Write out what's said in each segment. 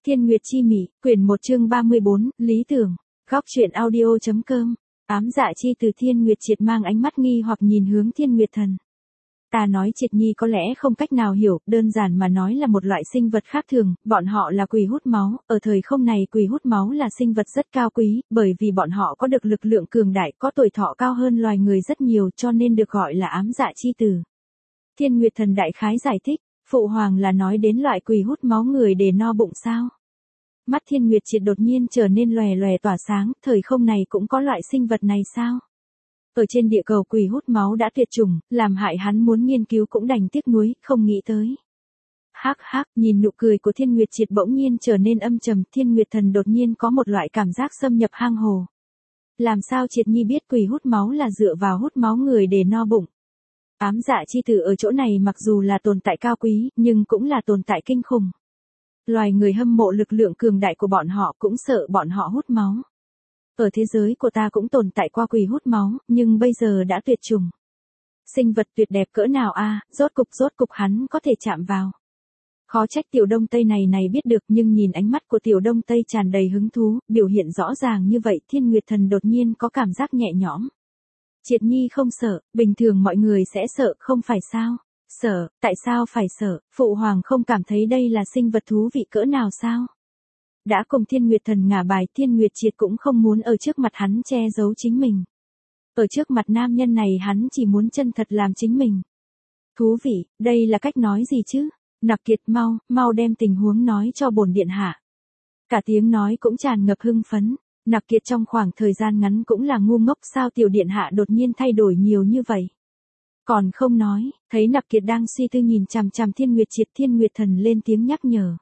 Thiên Nguyệt Chi Mỉ, quyển 1 chương 34, Lý Tưởng. Góc truyện audio.com. Ám dạ chi từ Thiên Nguyệt Triệt mang ánh mắt nghi hoặc nhìn hướng Thiên Nguyệt Thần. Ta nói Triệt Nhi có lẽ không cách nào hiểu, đơn giản mà nói là một loại sinh vật khác thường, bọn họ là quỷ hút máu, ở thời không này quỷ hút máu là sinh vật rất cao quý, bởi vì bọn họ có được lực lượng cường đại, có tuổi thọ cao hơn loài người rất nhiều cho nên được gọi là ám dạ chi tử. Thiên Nguyệt Thần đại khái giải thích, Phụ Hoàng là nói đến loại quỷ hút máu người để no bụng sao? Mắt Thiên Nguyệt Triệt đột nhiên trở nên lòe lòe tỏa sáng, thời không này cũng có loại sinh vật này sao? Ở trên địa cầu quỷ hút máu đã tuyệt chủng, làm hại hắn muốn nghiên cứu cũng đành tiếc nuối, không nghĩ tới. Hắc hắc, nhìn nụ cười của Thiên Nguyệt Triệt bỗng nhiên trở nên âm trầm, Thiên Nguyệt Thần đột nhiên có một loại cảm giác xâm nhập hang hồ. Làm sao Triệt Nhi biết quỷ hút máu là dựa vào hút máu người để no bụng? Ám dạ chi tử ở chỗ này mặc dù là tồn tại cao quý, nhưng cũng là tồn tại kinh khủng. Loài người hâm mộ lực lượng cường đại của bọn họ cũng sợ bọn họ hút máu. Ở thế giới của ta cũng tồn tại qua quỷ hút máu, nhưng bây giờ đã tuyệt chủng. Sinh vật tuyệt đẹp cỡ nào a, rốt cục hắn có thể chạm vào. Khó trách Tiểu Đông Tây này biết được, nhưng nhìn ánh mắt của Tiểu Đông Tây tràn đầy hứng thú, biểu hiện rõ ràng như vậy, Thiên Nguyệt Thần đột nhiên có cảm giác nhẹ nhõm. Triệt Nhi không sợ, bình thường mọi người sẽ sợ, không phải sao? Sợ, tại sao phải sợ? Phụ Hoàng không cảm thấy đây là sinh vật thú vị cỡ nào sao? Đã cùng Thiên Nguyệt Thần ngả bài, Thiên Nguyệt Triệt cũng không muốn ở trước mặt hắn che giấu chính mình. Ở trước mặt nam nhân này hắn chỉ muốn chân thật làm chính mình. Thú vị, đây là cách nói gì chứ? Nặc Kiệt, mau đem tình huống nói cho bổn điện hạ. Cả tiếng nói cũng tràn ngập hưng phấn. Nặc Kiệt trong khoảng thời gian ngắn cũng là ngu ngốc, sao Tiểu điện hạ đột nhiên thay đổi nhiều như vậy? Còn không nói, thấy Nặc Kiệt đang suy tư nhìn chằm chằm Thiên Nguyệt Triệt, Thiên Nguyệt Thần lên tiếng nhắc nhở.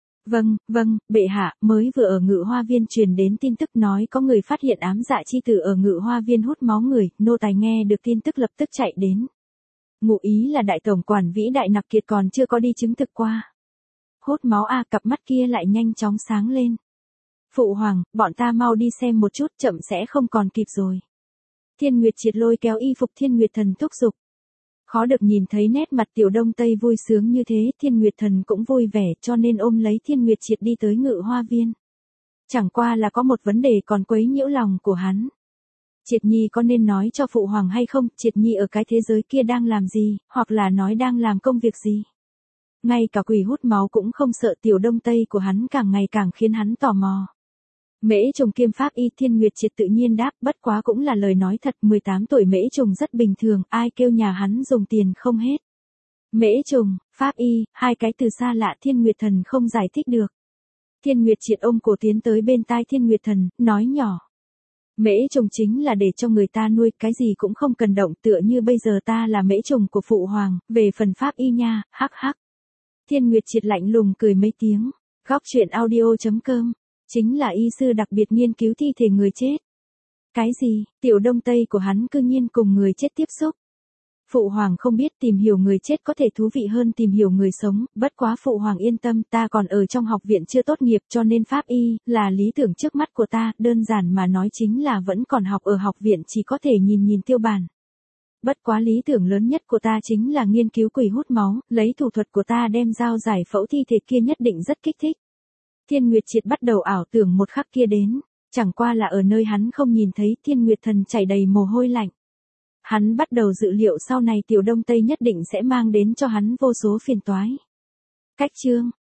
Vâng, bệ hạ, mới vừa ở Ngự Hoa Viên truyền đến tin tức nói có người phát hiện ám dạ chi tử ở Ngự Hoa Viên hút máu người, nô tài nghe được tin tức lập tức chạy đến. Ngụ ý là đại tổng quản vĩ đại Nặc Kiệt còn chưa có đi chứng thực qua. Hút máu a, cặp mắt kia lại nhanh chóng sáng lên. Phụ Hoàng, bọn ta mau đi xem một chút, chậm sẽ không còn kịp rồi. Thiên Nguyệt Triệt lôi kéo y phục Thiên Nguyệt Thần thúc giục. Khó được nhìn thấy nét mặt Tiểu Đông Tây vui sướng như thế, Thiên Nguyệt Thần cũng vui vẻ cho nên ôm lấy Thiên Nguyệt Triệt đi tới Ngự Hoa Viên. Chẳng qua là có một vấn đề còn quấy nhiễu lòng của hắn. Triệt Nhi có nên nói cho Phụ Hoàng hay không, Triệt Nhi ở cái thế giới kia đang làm gì, hoặc là nói đang làm công việc gì? Ngay cả quỷ hút máu cũng không sợ, Tiểu Đông Tây của hắn càng ngày càng khiến hắn tò mò. Mễ Trùng kiêm pháp y, Thiên Nguyệt Triệt tự nhiên đáp, bất quá cũng là lời nói thật, 18 tuổi Mễ Trùng rất bình thường, ai kêu nhà hắn dùng tiền không hết. Mễ Trùng, pháp y, hai cái từ xa lạ Thiên Nguyệt Thần không giải thích được. Thiên Nguyệt Triệt ôm cổ tiến tới bên tai Thiên Nguyệt Thần, nói nhỏ. Mễ Trùng chính là để cho người ta nuôi, cái gì cũng không cần động, tựa như bây giờ ta là Mễ Trùng của Phụ Hoàng, về phần pháp y nha, hắc hắc. Thiên Nguyệt Triệt lạnh lùng cười mấy tiếng, góc truyện audio.com. Chính là y sư đặc biệt nghiên cứu thi thể người chết. Cái gì, Tiểu Đông Tây của hắn cư nhiên cùng người chết tiếp xúc. Phụ Hoàng không biết, tìm hiểu người chết có thể thú vị hơn tìm hiểu người sống, bất quá Phụ Hoàng yên tâm, ta còn ở trong học viện chưa tốt nghiệp cho nên pháp y là lý tưởng trước mắt của ta, đơn giản mà nói chính là vẫn còn học ở học viện, chỉ có thể nhìn tiêu bản. Bất quá lý tưởng lớn nhất của ta chính là nghiên cứu quỷ hút máu, lấy thủ thuật của ta đem dao giải phẫu thi thể kia nhất định rất kích thích. Thiên Nguyệt Triệt bắt đầu ảo tưởng một khắc kia đến, chẳng qua là ở nơi hắn không nhìn thấy, Thiên Nguyệt Thần chảy đầy mồ hôi lạnh. Hắn bắt đầu dự liệu sau này Tiểu Đông Tây nhất định sẽ mang đến cho hắn vô số phiền toái. Cách chương